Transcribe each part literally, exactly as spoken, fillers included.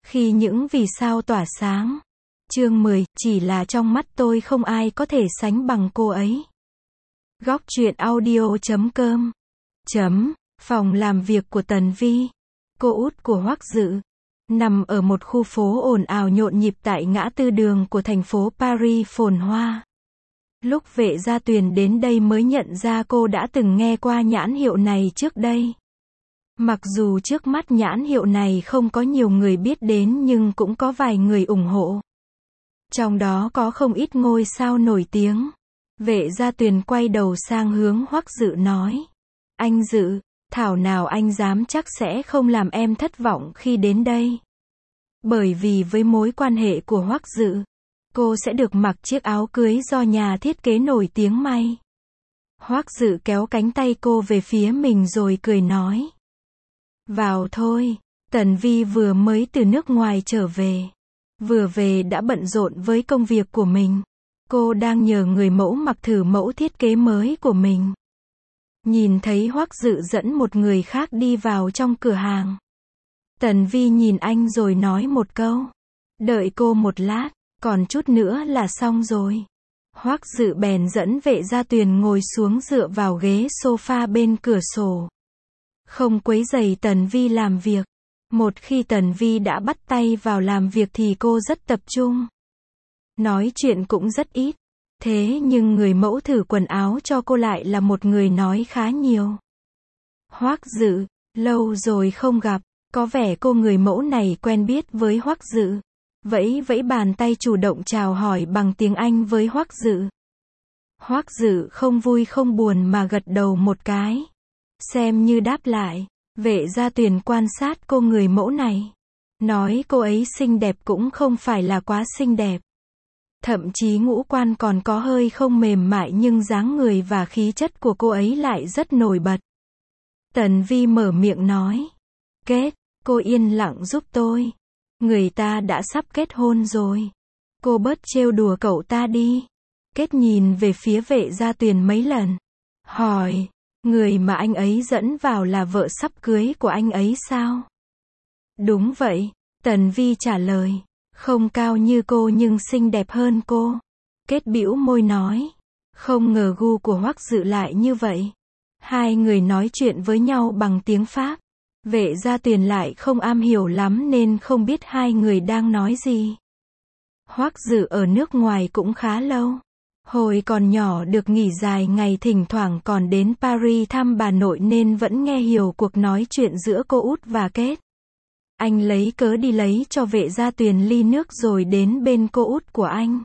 Khi những vì sao tỏa sáng. Chương mười, chỉ là trong mắt tôi không ai có thể sánh bằng cô ấy. Góc truyện audio chấm com. Chấm, phòng làm việc của Tần Vi. Cô út của Hoắc Dự. Nằm ở một khu phố ồn ào nhộn nhịp tại ngã tư đường của thành phố Paris phồn hoa. Lúc Vệ Gia Tuyền đến đây mới nhận ra cô đã từng nghe qua nhãn hiệu này trước đây. Mặc dù trước mắt nhãn hiệu này không có nhiều người biết đến nhưng cũng có vài người ủng hộ. Trong đó có không ít ngôi sao nổi tiếng. Vệ Gia Tuyền quay đầu sang hướng Hoắc Dự nói. Anh Dự, thảo nào anh dám chắc sẽ không làm em thất vọng khi đến đây. Bởi vì với mối quan hệ của Hoắc Dự, cô sẽ được mặc chiếc áo cưới do nhà thiết kế nổi tiếng may. Hoắc Dự kéo cánh tay cô về phía mình rồi cười nói. Vào thôi, Tần Vi vừa mới từ nước ngoài trở về. Vừa về đã bận rộn với công việc của mình. Cô đang nhờ người mẫu mặc thử mẫu thiết kế mới của mình. Nhìn thấy Hoắc Dự dẫn một người khác đi vào trong cửa hàng. Tần Vi nhìn anh rồi nói một câu. Đợi cô một lát, còn chút nữa là xong rồi. Hoắc Dự bèn dẫn Vệ Gia Tuyền ngồi xuống dựa vào ghế sofa bên cửa sổ. Không quấy rầy Tần Vi làm việc. Một khi Tần Vi đã bắt tay vào làm việc thì cô rất tập trung. Nói chuyện cũng rất ít. Thế nhưng người mẫu thử quần áo cho cô lại là một người nói khá nhiều. Hoắc Dự, lâu rồi không gặp, có vẻ cô người mẫu này quen biết với Hoắc Dự. Vẫy vẫy bàn tay chủ động chào hỏi bằng tiếng Anh với Hoắc Dự. Hoắc Dự không vui không buồn mà gật đầu một cái. Xem như đáp lại. Vệ Gia Tuyền quan sát cô người mẫu này. Nói cô ấy xinh đẹp cũng không phải là quá xinh đẹp. Thậm chí ngũ quan còn có hơi không mềm mại nhưng dáng người và khí chất của cô ấy lại rất nổi bật. Tần Vi mở miệng nói. Kết, cô yên lặng giúp tôi. Người ta đã sắp kết hôn rồi. Cô bớt trêu đùa cậu ta đi. Kết nhìn về phía Vệ Gia Tuyền mấy lần. Hỏi, người mà anh ấy dẫn vào là vợ sắp cưới của anh ấy sao? Đúng vậy, Tần Vi trả lời. Không cao như cô nhưng xinh đẹp hơn cô. Kết bĩu môi nói. Không ngờ gu của Hoắc Dự lại như vậy. Hai người nói chuyện với nhau bằng tiếng Pháp. Vệ Gia Tuyền lại không am hiểu lắm nên không biết hai người đang nói gì. Hoắc Dự ở nước ngoài cũng khá lâu. Hồi còn nhỏ được nghỉ dài ngày thỉnh thoảng còn đến Paris thăm bà nội nên vẫn nghe hiểu cuộc nói chuyện giữa cô út và Kết. Anh lấy cớ đi lấy cho Vệ Gia Tuyền ly nước rồi đến bên cô út của anh.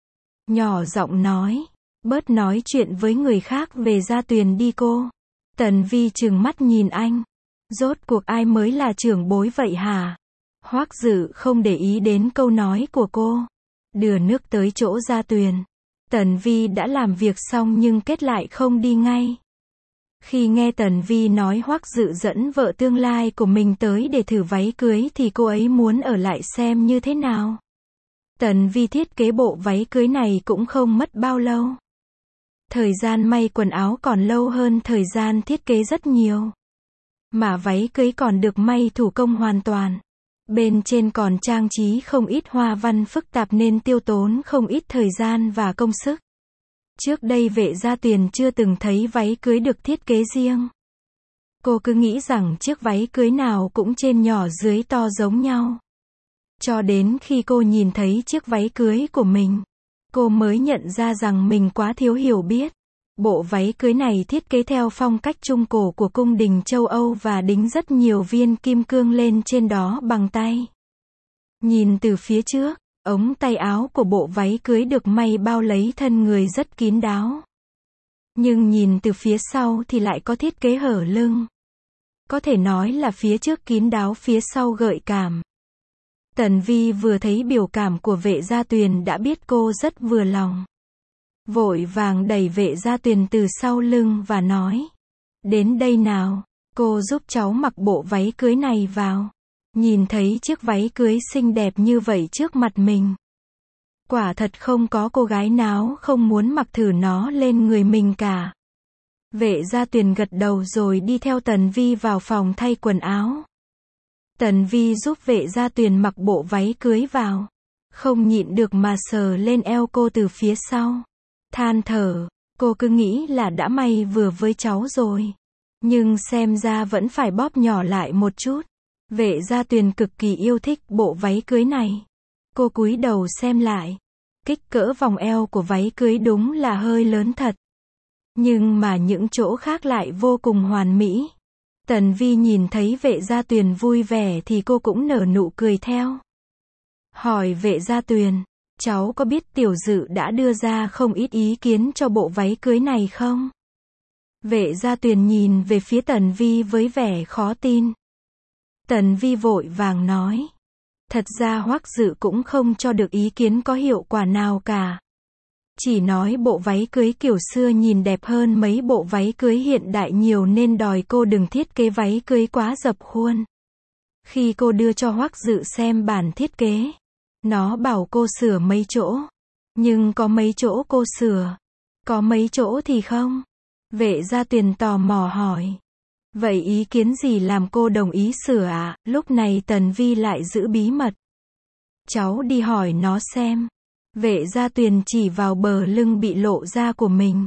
Nhỏ giọng nói. Bớt nói chuyện với người khác về Gia Tuyền đi cô. Tần Vi trừng mắt nhìn anh. Rốt cuộc ai mới là trưởng bối vậy hả? Hoắc Dự không để ý đến câu nói của cô. Đưa nước tới chỗ Gia Tuyền. Tần Vi đã làm việc xong nhưng Kết lại không đi ngay. Khi nghe Tần Vi nói Hoắc Dự dẫn vợ tương lai của mình tới để thử váy cưới thì cô ấy muốn ở lại xem như thế nào. Tần Vi thiết kế bộ váy cưới này cũng không mất bao lâu. Thời gian may quần áo còn lâu hơn thời gian thiết kế rất nhiều. Mà váy cưới còn được may thủ công hoàn toàn. Bên trên còn trang trí không ít hoa văn phức tạp nên tiêu tốn không ít thời gian và công sức. Trước đây Vệ Gia Tuyền chưa từng thấy váy cưới được thiết kế riêng. Cô cứ nghĩ rằng chiếc váy cưới nào cũng trên nhỏ dưới to giống nhau. Cho đến khi cô nhìn thấy chiếc váy cưới của mình, cô mới nhận ra rằng mình quá thiếu hiểu biết. Bộ váy cưới này thiết kế theo phong cách trung cổ của cung đình châu Âu và đính rất nhiều viên kim cương lên trên đó bằng tay. Nhìn từ phía trước, ống tay áo của bộ váy cưới được may bao lấy thân người rất kín đáo. Nhưng nhìn từ phía sau thì lại có thiết kế hở lưng. Có thể nói là phía trước kín đáo phía sau gợi cảm. Tần Vi vừa thấy biểu cảm của Vệ Gia Tuyền đã biết cô rất vừa lòng. Vội vàng đẩy Vệ Gia Tuyền từ sau lưng và nói. Đến đây nào, cô giúp cháu mặc bộ váy cưới này vào. Nhìn thấy chiếc váy cưới xinh đẹp như vậy trước mặt mình. Quả thật không có cô gái nào không muốn mặc thử nó lên người mình cả. Vệ Gia Tuyền gật đầu rồi đi theo Tần Vi vào phòng thay quần áo. Tần Vi giúp Vệ Gia Tuyền mặc bộ váy cưới vào. Không nhịn được mà sờ lên eo cô từ phía sau. Than thở, cô cứ nghĩ là đã may vừa với cháu rồi. Nhưng xem ra vẫn phải bóp nhỏ lại một chút. Vệ Gia Tuyền cực kỳ yêu thích bộ váy cưới này. Cô cúi đầu xem lại. Kích cỡ vòng eo của váy cưới đúng là hơi lớn thật. Nhưng mà những chỗ khác lại vô cùng hoàn mỹ. Tần Vi nhìn thấy Vệ Gia Tuyền vui vẻ thì cô cũng nở nụ cười theo. Hỏi Vệ Gia Tuyền, cháu có biết Tiểu Dự đã đưa ra không ít ý kiến cho bộ váy cưới này không? Vệ Gia Tuyền nhìn về phía Tần Vi với vẻ khó tin. Tần Vi vội vàng nói. Thật ra Hoắc Dự cũng không cho được ý kiến có hiệu quả nào cả. Chỉ nói bộ váy cưới kiểu xưa nhìn đẹp hơn mấy bộ váy cưới hiện đại nhiều nên đòi cô đừng thiết kế váy cưới quá dập khuôn. Khi cô đưa cho Hoắc Dự xem bản thiết kế, nó bảo cô sửa mấy chỗ. Nhưng có mấy chỗ cô sửa, có mấy chỗ thì không. Vệ Gia Tuyền tò mò hỏi. Vậy ý kiến gì làm cô đồng ý sửa ạ? À? Lúc này Tần Vi lại giữ bí mật. Cháu đi hỏi nó xem. Vệ Gia Tuyền chỉ vào bờ lưng bị lộ ra của mình.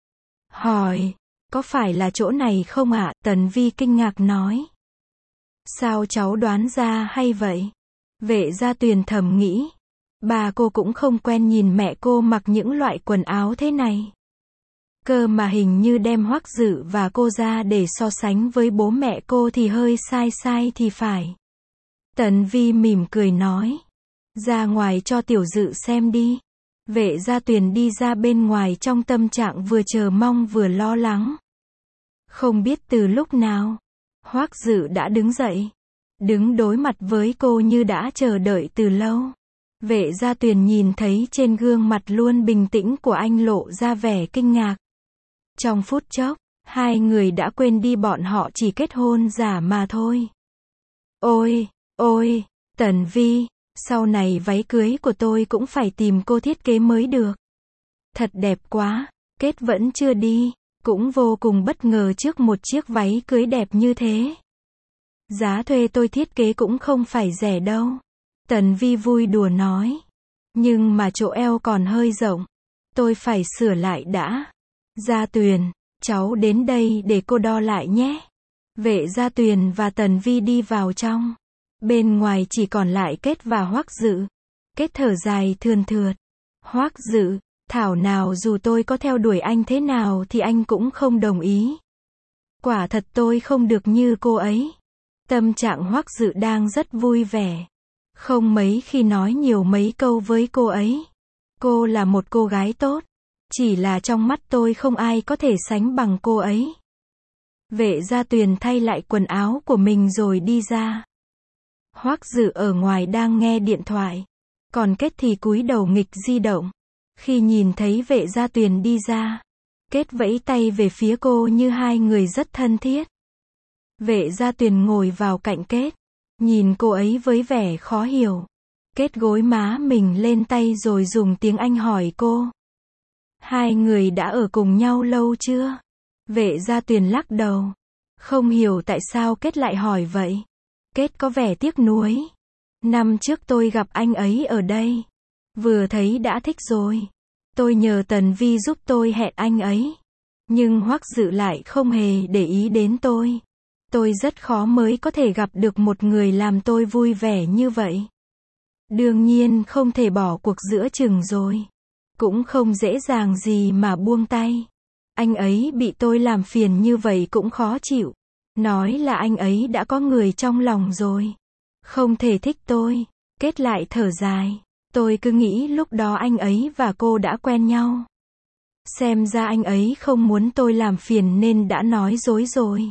Hỏi, có phải là chỗ này không ạ? À? Tần Vi kinh ngạc nói. Sao cháu đoán ra hay vậy? Vệ Gia Tuyền thầm nghĩ. Bà cô cũng không quen nhìn mẹ cô mặc những loại quần áo thế này. Cơ mà hình như đem Hoắc Dự và cô ra để so sánh với bố mẹ cô thì hơi sai sai thì phải. Tần Vi mỉm cười nói. Ra ngoài cho Tiểu Dự xem đi. Vệ Gia Tuyền đi ra bên ngoài trong tâm trạng vừa chờ mong vừa lo lắng. Không biết từ lúc nào, Hoắc Dự đã đứng dậy. Đứng đối mặt với cô như đã chờ đợi từ lâu. Vệ Gia Tuyền nhìn thấy trên gương mặt luôn bình tĩnh của anh lộ ra vẻ kinh ngạc. Trong phút chốc, hai người đã quên đi bọn họ chỉ kết hôn giả mà thôi. Ôi, ôi, Tần Vi, sau này váy cưới của tôi cũng phải tìm cô thiết kế mới được. Thật đẹp quá, kết vẫn chưa đi, cũng vô cùng bất ngờ trước một chiếc váy cưới đẹp như thế. Giá thuê tôi thiết kế cũng không phải rẻ đâu. Tần Vi vui đùa nói. Nhưng mà chỗ eo còn hơi rộng. Tôi phải sửa lại đã. Gia Tuyền, cháu đến đây để cô đo lại nhé. Vệ Gia Tuyền và Tần Vi đi vào trong. Bên ngoài chỉ còn lại Kết và Hoắc Dự. Kết thở dài thườn thượt. Hoắc Dự, thảo nào dù tôi có theo đuổi anh thế nào thì anh cũng không đồng ý. Quả thật tôi không được như cô ấy. Tâm trạng Hoắc Dự đang rất vui vẻ. Không mấy khi nói nhiều mấy câu với cô ấy. Cô là một cô gái tốt. Chỉ là trong mắt tôi không ai có thể sánh bằng cô ấy. Vệ Gia Tuyền thay lại quần áo của mình rồi đi ra. Hoắc Dự ở ngoài đang nghe điện thoại. Còn Kết thì cúi đầu nghịch di động. Khi nhìn thấy Vệ Gia Tuyền đi ra, Kết vẫy tay về phía cô như hai người rất thân thiết. Vệ Gia Tuyền ngồi vào cạnh Kết. Nhìn cô ấy với vẻ khó hiểu. Kết gối má mình lên tay rồi dùng tiếng Anh hỏi cô. Hai người đã ở cùng nhau lâu chưa? Vệ Gia Tuyền lắc đầu. Không hiểu tại sao Kết lại hỏi vậy. Kết có vẻ tiếc nuối. Năm trước tôi gặp anh ấy ở đây. Vừa thấy đã thích rồi. Tôi nhờ Tần Vi giúp tôi hẹn anh ấy. Nhưng Hoắc Dự lại không hề để ý đến tôi. Tôi rất khó mới có thể gặp được một người làm tôi vui vẻ như vậy. Đương nhiên không thể bỏ cuộc giữa chừng rồi. Cũng không dễ dàng gì mà buông tay. Anh ấy bị tôi làm phiền như vậy cũng khó chịu. Nói là anh ấy đã có người trong lòng rồi. Không thể thích tôi. Kết lại thở dài. Tôi cứ nghĩ lúc đó anh ấy và cô đã quen nhau. Xem ra anh ấy không muốn tôi làm phiền nên đã nói dối rồi.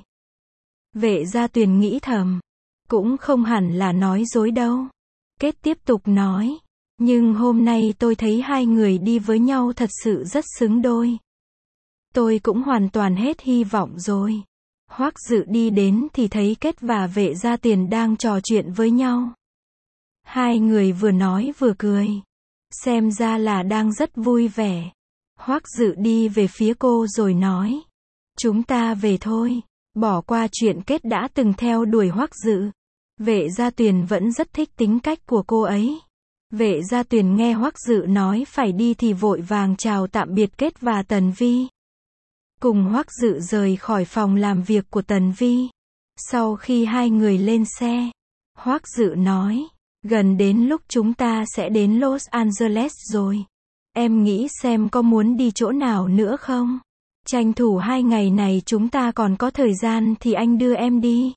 Vệ Gia Tuyền nghĩ thầm. Cũng không hẳn là nói dối đâu. Kết tiếp tục nói. Nhưng hôm nay tôi thấy hai người đi với nhau thật sự rất xứng đôi. Tôi cũng hoàn toàn hết hy vọng rồi. Hoắc Dự đi đến thì thấy Kết và Vệ Gia Tuyền đang trò chuyện với nhau. Hai người vừa nói vừa cười. Xem ra là đang rất vui vẻ. Hoắc Dự đi về phía cô rồi nói. Chúng ta về thôi. Bỏ qua chuyện Kết đã từng theo đuổi Hoắc Dự. Vệ Gia Tuyền vẫn rất thích tính cách của cô ấy. Vệ Gia Tuyền nghe Hoắc Dự nói phải đi thì vội vàng chào tạm biệt Kết và Tần Vi. Cùng Hoắc Dự rời khỏi phòng làm việc của Tần Vi. Sau khi hai người lên xe, Hoắc Dự nói, gần đến lúc chúng ta sẽ đến Los Angeles rồi. Em nghĩ xem có muốn đi chỗ nào nữa không? Tranh thủ hai ngày này chúng ta còn có thời gian thì anh đưa em đi.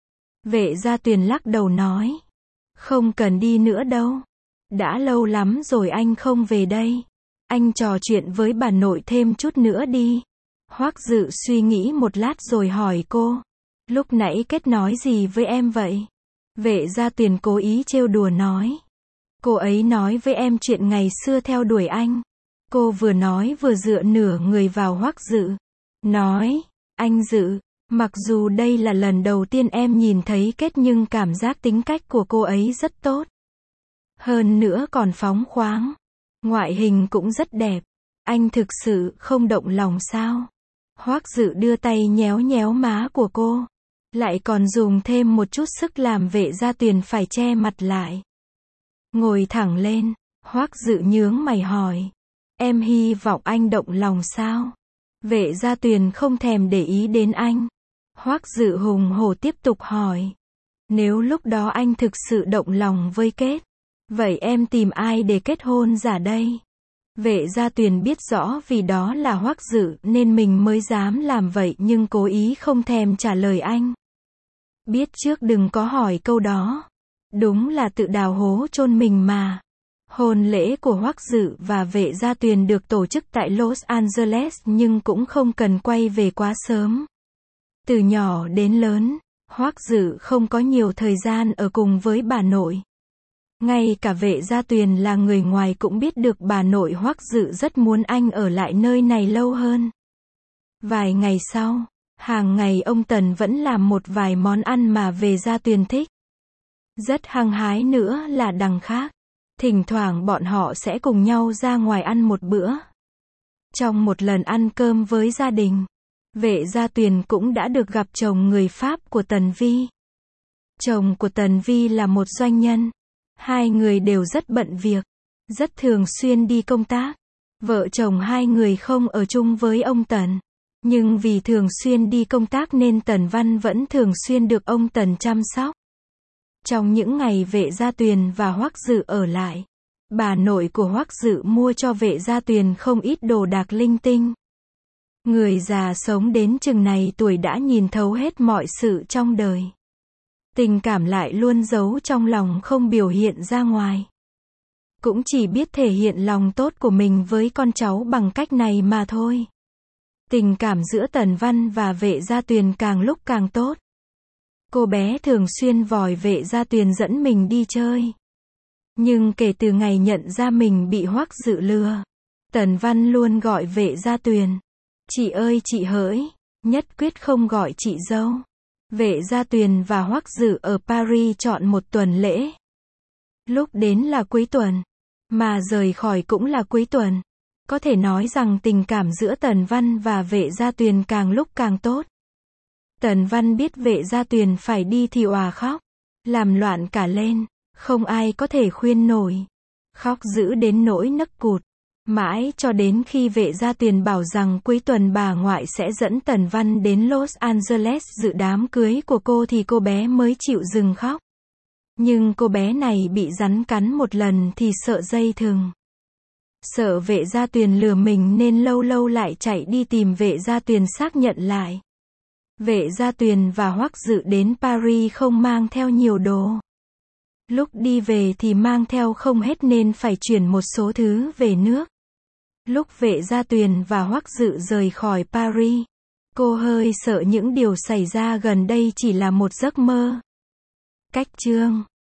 Vệ Gia Tuyền lắc đầu nói, không cần đi nữa đâu. Đã lâu lắm rồi anh không về đây. Anh trò chuyện với bà nội thêm chút nữa đi. Hoắc Dự suy nghĩ một lát rồi hỏi cô, lúc nãy Kết nói gì với em vậy? Vệ Gia Tuyền cố ý trêu đùa nói, cô ấy nói với em chuyện ngày xưa theo đuổi anh. Cô vừa nói vừa dựa nửa người vào Hoắc Dự. Nói, anh Dự, mặc dù đây là lần đầu tiên em nhìn thấy Kết nhưng cảm giác tính cách của cô ấy rất tốt. Hơn nữa còn phóng khoáng. Ngoại hình cũng rất đẹp. Anh thực sự không động lòng sao? Hoắc Dự đưa tay nhéo nhéo má của cô. Lại còn dùng thêm một chút sức làm Vệ Gia Tuyền phải che mặt lại. Ngồi thẳng lên, Hoắc Dự nhướng mày hỏi, em hy vọng anh động lòng sao? Vệ Gia Tuyền không thèm để ý đến anh. Hoắc Dự hùng hổ tiếp tục hỏi, nếu lúc đó anh thực sự động lòng với Kết, vậy em tìm ai để kết hôn giả đây? Vệ Gia Tuyền biết rõ vì đó là Hoắc Dự nên mình mới dám làm vậy nhưng cố ý không thèm trả lời anh. Biết trước đừng có hỏi câu đó. Đúng là tự đào hố chôn mình mà. Hôn lễ của Hoắc Dự và Vệ Gia Tuyền được tổ chức tại Los Angeles nhưng cũng không cần quay về quá sớm. Từ nhỏ đến lớn, Hoắc Dự không có nhiều thời gian ở cùng với bà nội. Ngay cả Vệ Gia Tuyền là người ngoài cũng biết được bà nội Hoắc Dự rất muốn anh ở lại nơi này lâu hơn. Vài ngày sau, hàng ngày ông Tần vẫn làm một vài món ăn mà Vệ Gia Tuyền thích. Rất hăng hái nữa là đằng khác. Thỉnh thoảng bọn họ sẽ cùng nhau ra ngoài ăn một bữa. Trong một lần ăn cơm với gia đình, Vệ Gia Tuyền cũng đã được gặp chồng người Pháp của Tần Vi. Chồng của Tần Vi là một doanh nhân. Hai người đều rất bận việc, rất thường xuyên đi công tác. Vợ chồng hai người không ở chung với ông Tần. Nhưng vì thường xuyên đi công tác nên Tần Văn vẫn thường xuyên được ông Tần chăm sóc. Trong những ngày Vệ Gia Tuyền và Hoắc Dự ở lại, bà nội của Hoắc Dự mua cho Vệ Gia Tuyền không ít đồ đạc linh tinh. Người già sống đến chừng này tuổi đã nhìn thấu hết mọi sự trong đời. Tình cảm lại luôn giấu trong lòng không biểu hiện ra ngoài. Cũng chỉ biết thể hiện lòng tốt của mình với con cháu bằng cách này mà thôi. Tình cảm giữa Tần Văn và Vệ Gia Tuyền càng lúc càng tốt. Cô bé thường xuyên vòi Vệ Gia Tuyền dẫn mình đi chơi. Nhưng kể từ ngày nhận ra mình bị Hoắc Dự lừa, Tần Văn luôn gọi Vệ Gia Tuyền, chị ơi chị hỡi, nhất quyết không gọi chị dâu. Vệ Gia Tuyền và Hoắc Dự ở Paris chọn một tuần lễ. Lúc đến là cuối tuần, mà rời khỏi cũng là cuối tuần. Có thể nói rằng tình cảm giữa Tần Văn và Vệ Gia Tuyền càng lúc càng tốt. Tần Văn biết Vệ Gia Tuyền phải đi thì òa khóc, làm loạn cả lên, không ai có thể khuyên nổi. Khóc dữ đến nỗi nấc cụt. Mãi cho đến khi Vệ Gia Tuyền bảo rằng cuối tuần bà ngoại sẽ dẫn Tần Văn đến Los Angeles dự đám cưới của cô thì cô bé mới chịu dừng khóc. Nhưng cô bé này bị rắn cắn một lần thì sợ dây thừng. Sợ Vệ Gia Tuyền lừa mình nên lâu lâu lại chạy đi tìm Vệ Gia Tuyền xác nhận lại. Vệ Gia Tuyền và Hoắc Dự đến Paris không mang theo nhiều đồ. Lúc đi về thì mang theo không hết nên phải chuyển một số thứ về nước. Lúc Vệ Gia Tuyền và Hoắc Dự rời khỏi Paris, cô hơi sợ những điều xảy ra gần đây chỉ là một giấc mơ. Cách chương